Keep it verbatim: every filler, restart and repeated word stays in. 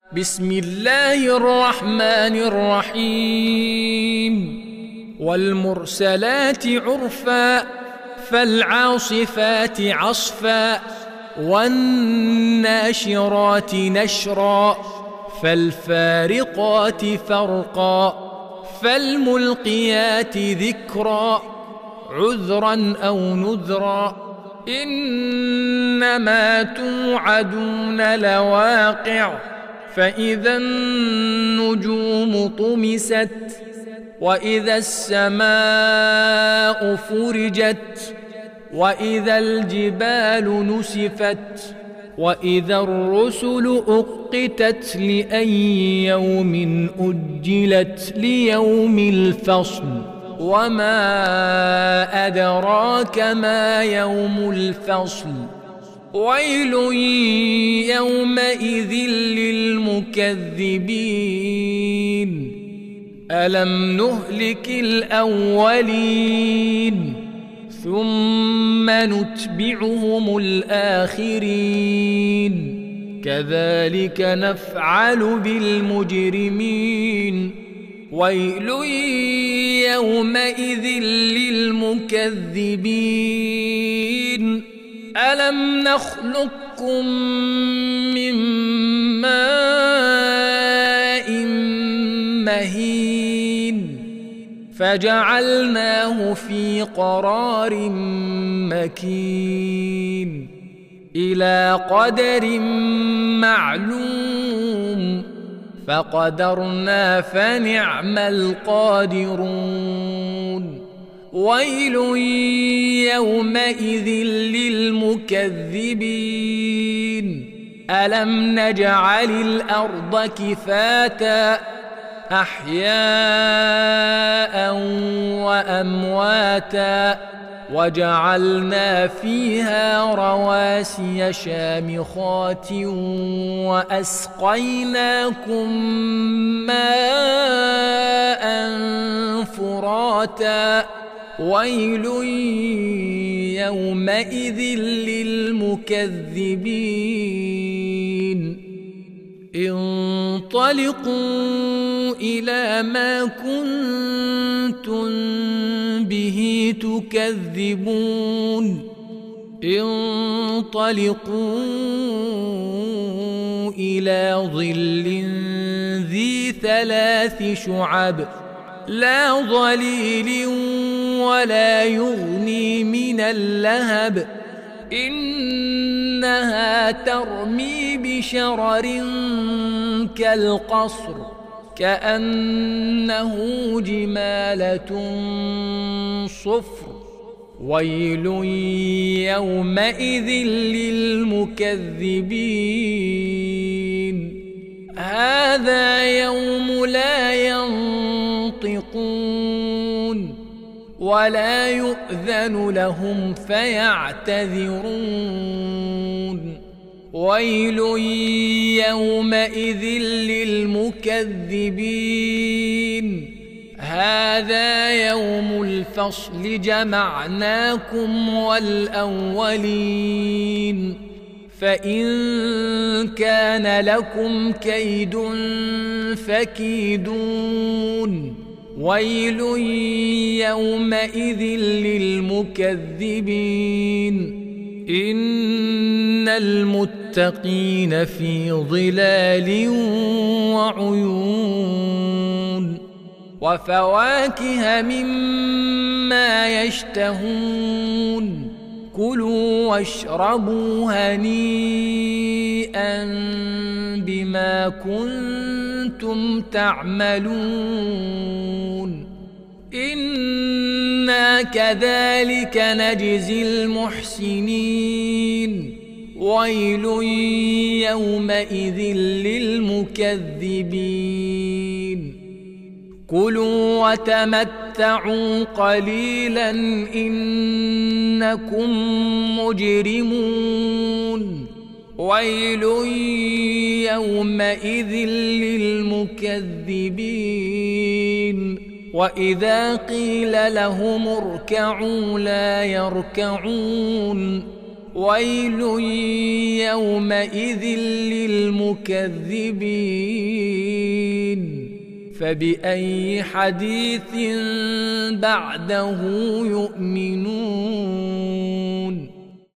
بسم الله الرحمن الرحيم والمرسلات عرفا فالعاصفات عصفا والناشرات نشرا فالفارقات فرقا فالملقيات ذكرا عذرا أو نذرا إنما توعدون لواقع فإذا النجوم طمست وإذا السماء فرجت وإذا الجبال نسفت وإذا الرسل أقتت لأي يوم أجلت ليوم الفصل وما أدراك ما يوم الفصل ويل يومئذ للمكذبين ألم نهلك الأولين ثم نتبعهم الآخرين كذلك نفعل بالمجرمين ويل يومئذ للمكذبين ألم نخلقكم من ماء مهين فجعلناه في قرار مكين إلى قدر معلوم فقدرنا فنعم القادرون ويل يومئذ للمكذبين ألم نجعل الأرض كفاتا أحياء وأمواتا وجعلنا فيها رواسي شامخات وأسقيناكم ماء فراتا ويل يومئذ للمكذبين انطلقوا إلى ما كنتم به تكذبون انطلقوا إلى ظل ذي ثلاث شعب لا ظليل ولا يغني من اللهب إنها ترمي بشرر كالقصر كأنه جمالة صفر ويل يومئذ للمكذبين هذا يوم لا ينطقون ولا يؤذن لهم فيعتذرون ويل يومئذ للمكذبين هذا يوم الفصل جمعناكم والأولين فإن كان لكم كيد فكيدون ويل يومئذ للمكذبين إن المتقين في ظلال وعيون وفواكه مما يشتهون كلوا واشربوا هنيئا بما كنتم تعملون إنا كذلك نجزي المحسنين ويل يومئذ للمكذبين كلوا وتمتعوا قليلا إنكم مجرمون ويل يومئذ للمكذبين وإذا قيل لهم اركعوا لا يركعون ويل يومئذ للمكذبين فبأي حديث بعده يؤمنون